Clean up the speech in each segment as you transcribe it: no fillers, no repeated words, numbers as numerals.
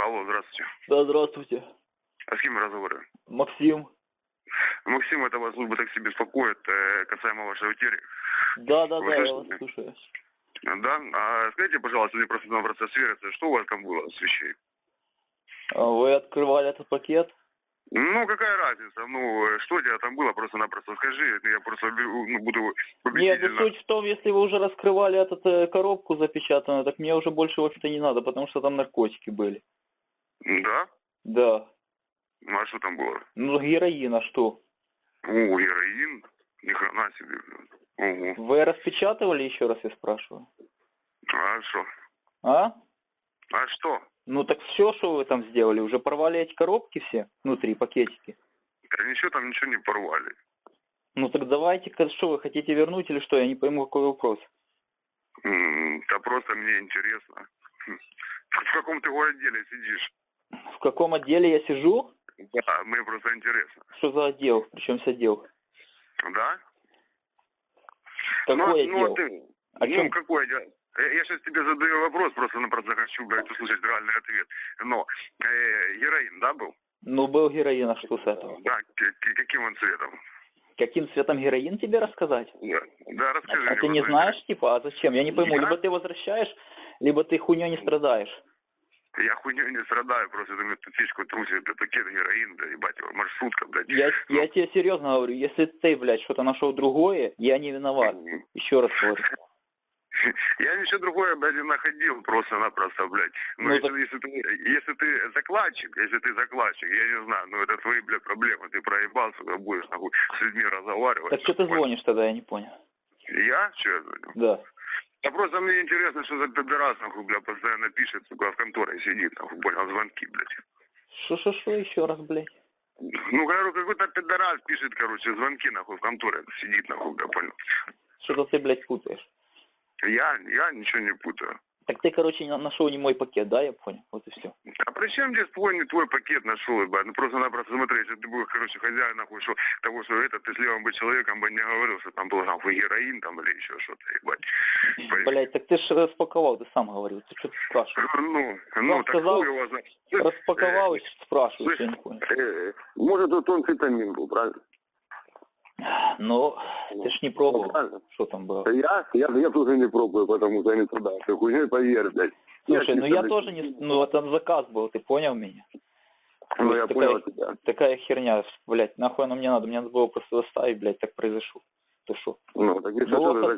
Алло, здравствуйте. Да, здравствуйте. А с кем я разговариваю? Максим. Максим, это вас служба такси беспокоит касаемо вашей утери. Да, Вы я вас слышите? слушаю. Да? А скажите, пожалуйста, мне просто на процесс свериться, что у вас там было с вещей? Вы открывали этот пакет? Ну, какая разница? Ну, что у тебя там было, просто-напросто скажи, я просто буду Нет, победительно. суть в том, если вы уже раскрывали эту коробку запечатанную, так мне уже больше вообще-то не надо, потому что там наркотики были. Да? Да. Ну, а что там было? Ну, героин, а что? О, героин? Ни хрена себе. Ого. Вы распечатывали, еще раз я спрашиваю? А что? А? А что? Ну так все, что вы там сделали, уже порвали эти коробки все внутри, пакетики? Да ничего не порвали. Ну так давайте, что вы хотите вернуть или что? Я не пойму, какой вопрос. Да просто мне интересно. В каком ты отделе сидишь? В каком отделе я сижу? Да, мне просто интересно. Что за отдел? Причем с отдел? Да? Какой отдел? Ты, О чем? какой отдел? Я сейчас тебе задаю вопрос, просто хочу, услышать реальный ответ. Но героин, да, был? Ну, был героин, а что с этого? Да, каким он цветом? Каким цветом героин тебе рассказать? Да, расскажи А мне. ты не знаешь, типа, а зачем? Я не пойму, Я? либо ты возвращаешь, либо ты хуйней не страдаешь. Я хуйней не страдаю, просто ты мне фишку трусит, это пакет героин, да, ебать его, маршрутка, блядь. Я тебе серьезно говорю, если ты, блядь, что-то нашел другое, я не виноват. Еще раз говорю. Я ничего другое, блядь, не находил просто-напросто, блядь. Ну, если ты закладчик, я не знаю, это твои, блядь, проблемы. Ты проебался, когда будешь, нахуй, с людьми разговаривать. Так что ты звонишь тогда, я не понял. Я? Что я звоню? Да. Да просто мне интересно, что за пидорас, нахуй, блядь, постоянно пишет, сука, в конторе сидит, нахуй, понял, звонки, блядь. Что, еще раз, блядь? Ну, говорю, какой-то пидорас пишет, звонки, нахуй, в конторе сидит, нахуй, я понял. Что-то ты, блядь, путаешь. Я ничего не путаю. Так ты, нашел не мой пакет, да, я понял? Вот и все. А при чем здесь твой пакет нашел, ебать? Ну просто-напросто смотри, если ты был, хозяин, нахуй, что того, что ты с левым бы человеком бы не говорил, что там был, нахуй, героин там или еще что-то, ебать. Блядь, так ты же распаковал, ты сам говорил, ты что ты спрашиваешь? Так сказал, хуй его знает. распаковал и спрашиваешь, я не понял. Может, тут он витамин был, правильно? Ну, ты ж не пробовал, что там было. Я тоже не пробую, потому что я не туда. Ты хуйней поверь, блядь. Слушай, я тоже не... Ну, это заказ был, ты понял меня? Ну, я понял тебя. Такая херня, блядь, нахуй оно мне надо было просто доставить, блядь, так произошло. Ты шо? Ну, так если что, ты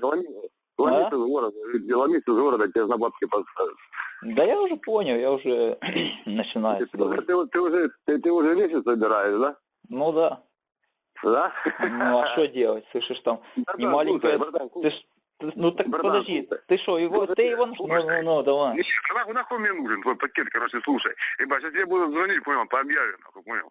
ломись из города, тебе за бабки подставят. Да я уже понял, я уже начинаю. Ты уже вещи собираешь, да? Ну да. Да? Ну а что делать? Слышишь, там не маленькая... Ну так подожди, ты что, ты его... Ну, давай. Нахуй мне нужен твой пакет, слушай. Ебать, сейчас я буду звонить, понял, по объяве, нахуй, понял.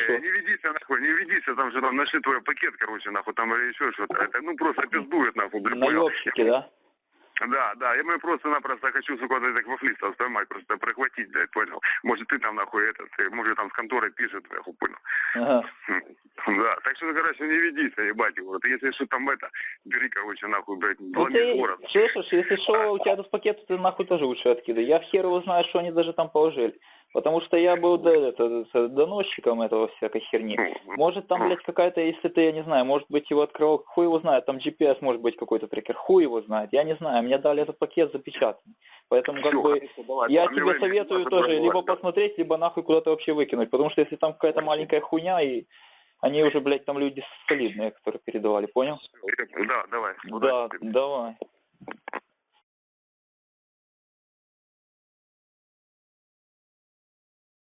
Не ведися там, что там нашли твой пакет, нахуй, там или еще что-то. Это, просто пиздует, нахуй, блин, понял. Наебщики, да? Да, я просто-напросто хочу, сука, этих вафлистов поймать, просто прихватить, блядь, понял. Может, ты там, нахуй, может, там с конторы пишет, нахуй, понял. Ага. Да, так что, не ведись, ебать его. Ты если что там бери, нахуй, блядь, ну ты, город. слышишь, если что, у тебя этот пакет, ты нахуй тоже лучше откидай. Я хер его знаю, что они даже там положили. Потому что я был доносчиком этого всякой херни. Может там, блядь, какая-то, если ты, я не знаю, может быть его открыл, хуй его знает, там GPS может быть какой-то трекер, хуй его знает, я не знаю, мне дали этот пакет запечатанный. Поэтому я тебе советую тоже либо посмотреть, либо нахуй куда-то вообще выкинуть. Потому что если там какая-то маленькая хуйня, и они уже, блядь, там люди солидные, которые передавали, понял? Да, давай. Да, давай.